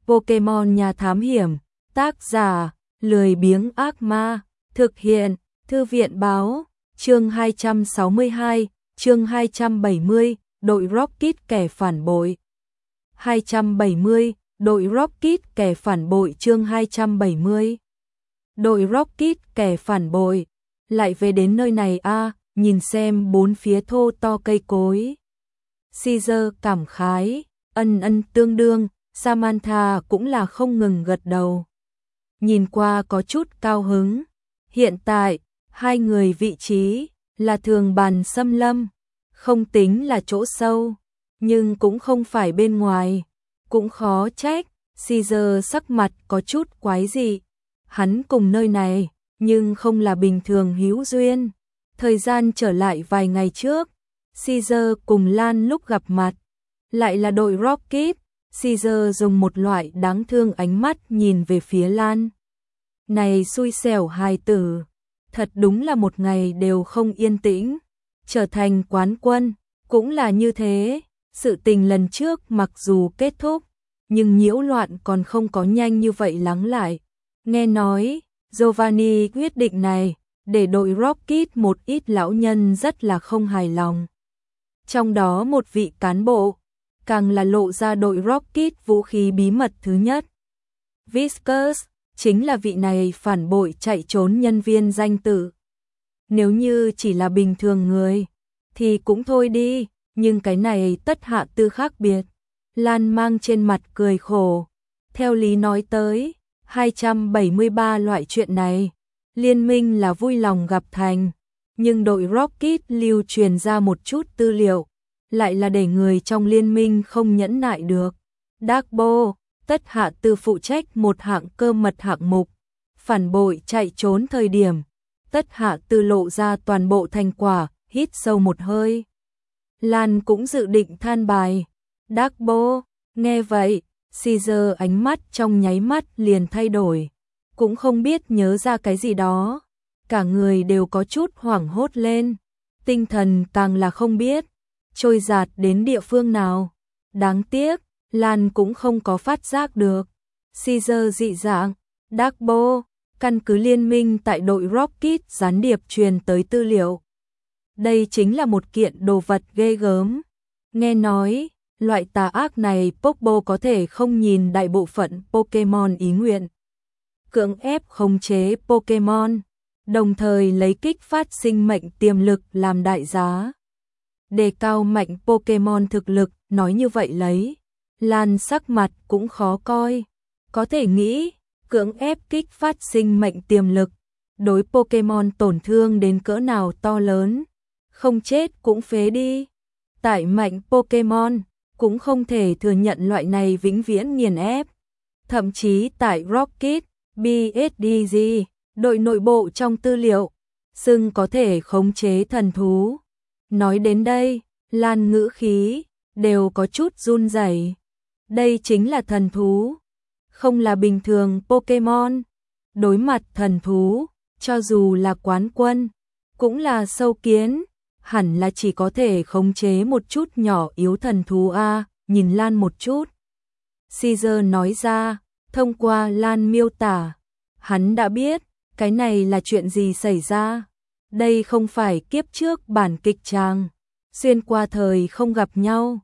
Pokemon Nhà Thám Hiểm, tác giả, lười biếng ác ma, thực hiện, Thư viện báo, chương 262, chương 270, đội Rocket kẻ phản bội. 270, đội Rocket kẻ phản bội chương 270. Đội Rocket kẻ phản bội, lại về đến nơi này a, nhìn xem bốn phía thô to cây cối. Caesar cảm khái, ân tương đương, Samantha cũng là không ngừng gật đầu. Nhìn qua có chút cao hứng. Hiện tại, hai người vị trí là thường bàn xâm lâm, không tính là chỗ sâu, nhưng cũng không phải bên ngoài, cũng khó trách. Caesar sắc mặt có chút quái dị. Hắn cùng nơi này, nhưng không là bình thường hữu duyên. Thời gian trở lại vài ngày trước, Caesar cùng Lan lúc gặp mặt, lại là đội Rocket. Caesar dùng một loại đáng thương ánh mắt nhìn về phía Lan. Này xui xẻo hài tử, thật đúng là một ngày đều không yên tĩnh. Trở thành quán quân, cũng là như thế. Sự tình lần trước mặc dù kết thúc, nhưng nhiễu loạn còn không có nhanh như vậy lắng lại. Nghe nói, Giovanni quyết định này, để đội Rocket một ít lão nhân rất là không hài lòng. Trong đó một vị cán bộ, càng là lộ ra đội Rocket vũ khí bí mật thứ nhất. Viscus, chính là vị này phản bội chạy trốn nhân viên danh tử. Nếu như chỉ là bình thường người, thì cũng thôi đi, nhưng cái này tất hạ tư khác biệt. Lan mang trên mặt cười khổ. Theo lý nói tới, 273 loại chuyện này, liên minh là vui lòng gặp thành, nhưng đội Rocket lưu truyền ra một chút tư liệu, lại là để người trong liên minh không nhẫn nại được. Darkbo, tất hạ tư phụ trách một hạng cơ mật hạng mục, phản bội chạy trốn thời điểm, tất hạ tư lộ ra toàn bộ thành quả, hít sâu một hơi. Lan cũng dự định than bài. Darkbo, nghe vậy, Caesar ánh mắt trong nháy mắt liền thay đổi, cũng không biết nhớ ra cái gì đó, cả người đều có chút hoảng hốt lên, tinh thần càng là không biết trôi dạt đến địa phương nào. Đáng tiếc, Lan cũng không có phát giác được. Caesar dị dạng, Darkbo, căn cứ liên minh tại đội Rocket gián điệp truyền tới tư liệu. Đây chính là một kiện đồ vật ghê gớm. Nghe nói, loại tà ác này Pokebo có thể không nhìn đại bộ phận Pokemon ý nguyện, cưỡng ép khống chế Pokemon, đồng thời lấy kích phát sinh mệnh tiềm lực làm đại giá, đề cao mạnh Pokemon thực lực. Nói như vậy lấy, Lan sắc mặt cũng khó coi. Có thể nghĩ, cưỡng ép kích phát sinh mệnh tiềm lực, đối Pokemon tổn thương đến cỡ nào to lớn, không chết cũng phế đi. Tại mạnh Pokemon, cũng không thể thừa nhận loại này vĩnh viễn nghiền ép. Thậm chí tại Rocket, BSDG, đội nội bộ trong tư liệu, xưng có thể khống chế thần thú. Nói đến đây, Lan ngữ khí đều có chút run rẩy. Đây chính là thần thú, không là bình thường Pokemon. Đối mặt thần thú, cho dù là quán quân, cũng là sâu kiến, hẳn là chỉ có thể khống chế một chút nhỏ yếu thần thú a. Nhìn Lan một chút, Caesar nói ra, thông qua Lan miêu tả, hắn đã biết cái này là chuyện gì xảy ra. Đây không phải kiếp trước bản kịch tràng, xuyên qua thời không gặp nhau,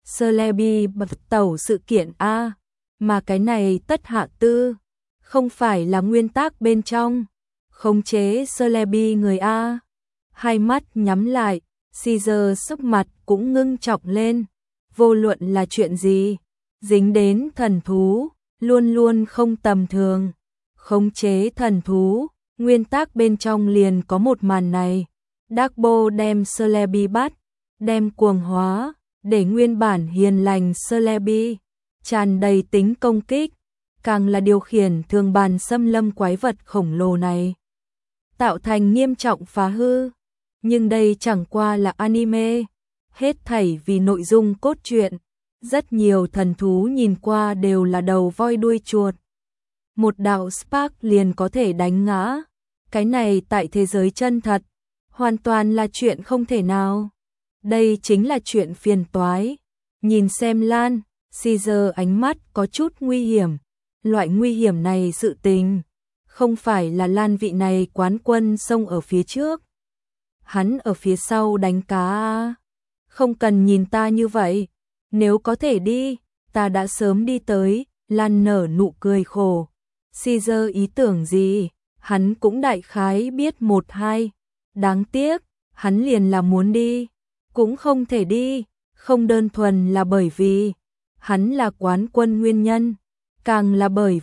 Celebi tẩu sự kiện a, mà cái này tất hạ tư, không phải là nguyên tắc bên trong, khống chế Celebi người a. Hai mắt nhắm lại, Caesar sắc mặt cũng ngưng trọng lên. Vô luận là chuyện gì, dính đến thần thú, luôn luôn không tầm thường. Khống chế thần thú, nguyên tắc bên trong liền có một màn này. Darkbo đem Celebi bắt, đem cuồng hóa, để nguyên bản hiền lành Celebi tràn đầy tính công kích, càng là điều khiển thường bàn xâm lâm quái vật khổng lồ này, tạo thành nghiêm trọng phá hư. Nhưng đây chẳng qua là anime, hết thảy vì nội dung cốt truyện. Rất nhiều thần thú nhìn qua đều là đầu voi đuôi chuột, một đạo spark liền có thể đánh ngã. Cái này tại thế giới chân thật, hoàn toàn là chuyện không thể nào. Đây chính là chuyện phiền toái. Nhìn xem Lan, Caesar ánh mắt có chút nguy hiểm. Loại nguy hiểm này sự tình. Không phải là Lan vị này quán quân xông ở phía trước. Hắn ở phía sau đánh cá. Không cần nhìn ta như vậy. Nếu có thể đi, ta đã sớm đi tới. Lan nở nụ cười khổ. Caesar ý tưởng gì? Hắn cũng đại khái biết một hai. Đáng tiếc, hắn liền là muốn đi. Cũng không thể đi. Không đơn thuần là bởi vì hắn là quán quân nguyên nhân. Càng là bởi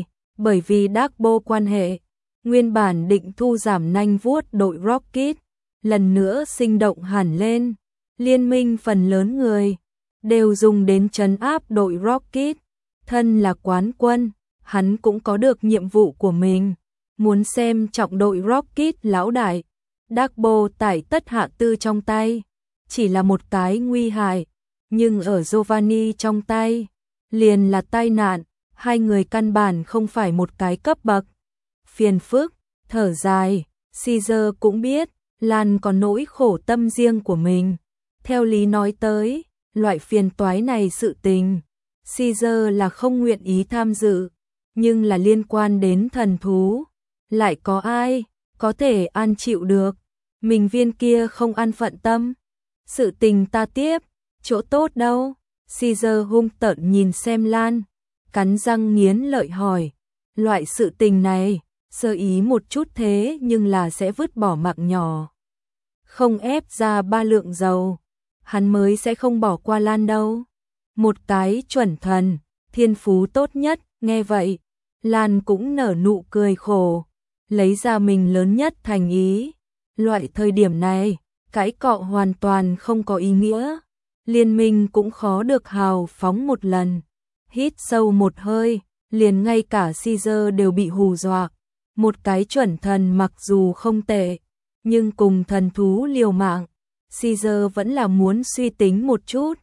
vì Darkbo quan hệ. Nguyên bản định thu giảm nanh vuốt đội Rocket. Lần nữa sinh động hẳn lên. Liên minh phần lớn người đều dùng đến trấn áp đội Rocket. Thân là quán quân, hắn cũng có được nhiệm vụ của mình. Muốn xem trọng đội Rocket lão đại. Darkbo tải tất hạ tư trong tay. Chỉ là một cái nguy hại. Nhưng ở Giovanni trong tay, liền là tai nạn. Hai người căn bản không phải một cái cấp bậc. Phiền phức, thở dài, Caesar cũng biết, Lan có nỗi khổ tâm riêng của mình. Theo lý nói tới, loại phiền toái này sự tình, Caesar là không nguyện ý tham dự, nhưng là liên quan đến thần thú. Lại có ai có thể an chịu được, mình viên kia không an phận tâm. Sự tình ta tiếp, chỗ tốt đâu? Caesar hung tợn nhìn xem Lan, cắn răng nghiến lợi hỏi, loại sự tình này, sơ ý một chút thế nhưng là sẽ vứt bỏ mạng nhỏ. Không ép ra 3 lượng dầu, hắn mới sẽ không bỏ qua Lan đâu. Một cái chuẩn thần, thiên phú tốt nhất, nghe vậy, Lan cũng nở nụ cười khổ, lấy ra mình lớn nhất thành ý. Loại thời điểm này, cãi cọ hoàn toàn không có ý nghĩa. Liên minh cũng khó được hào phóng một lần. Hít sâu một hơi, liền ngay cả Caesar đều bị hù dọa. Một cái chuẩn thần mặc dù không tệ, nhưng cùng thần thú liều mạng, Caesar vẫn là muốn suy tính một chút.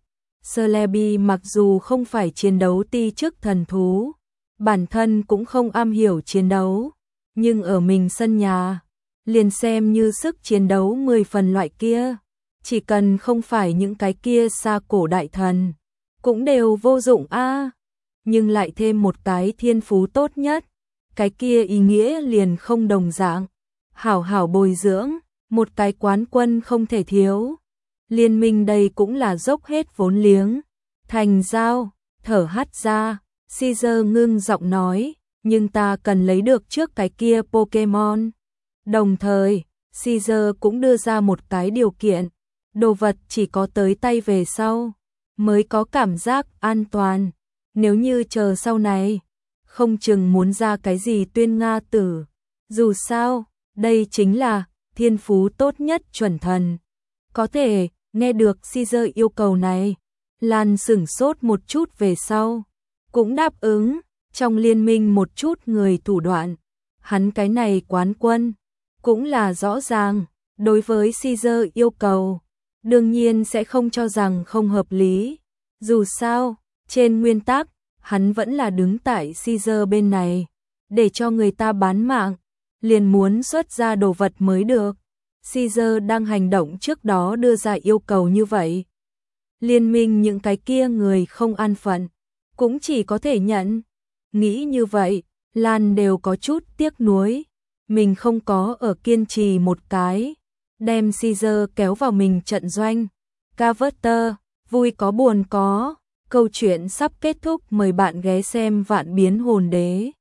Celebi mặc dù không phải chiến đấu ti chức thần thú, bản thân cũng không am hiểu chiến đấu, nhưng ở mình sân nhà, liền xem như sức chiến đấu 10 phần loại kia. Chỉ cần không phải những cái kia xa cổ đại thần, cũng đều vô dụng a. Nhưng lại thêm một cái thiên phú tốt nhất, cái kia ý nghĩa liền không đồng dạng. Hảo hảo bồi dưỡng, một cái quán quân không thể thiếu. Liên minh đây cũng là dốc hết vốn liếng. Thành giao, thở hắt ra, Caesar ngưng giọng nói, nhưng ta cần lấy được trước cái kia Pokemon. Đồng thời, Caesar cũng đưa ra một cái điều kiện. Đồ vật chỉ có tới tay về sau, mới có cảm giác an toàn. Nếu như chờ sau này, không chừng muốn ra cái gì tuyên nga tử. Dù sao, đây chính là thiên phú tốt nhất chuẩn thần. Có thể, nghe được Caesar yêu cầu này, Lan sửng sốt một chút về sau. Cũng đáp ứng, trong liên minh một chút người thủ đoạn. Hắn cái này quán quân, cũng là rõ ràng, đối với Caesar yêu cầu. Đương nhiên sẽ không cho rằng không hợp lý. Dù sao, trên nguyên tắc, hắn vẫn là đứng tại Caesar bên này. Để cho người ta bán mạng, liền muốn xuất ra đồ vật mới được. Caesar đang hành động trước đó đưa ra yêu cầu như vậy. Liên minh những cái kia người không an phận, cũng chỉ có thể nhận. Nghĩ như vậy, Lan đều có chút tiếc nuối. Mình không có ở kiên trì một cái. Đem Caesar kéo vào mình trận doanh. Carver, vui có buồn có. Câu chuyện sắp kết thúc, mời bạn ghé xem Vạn Biến Hồn Đế.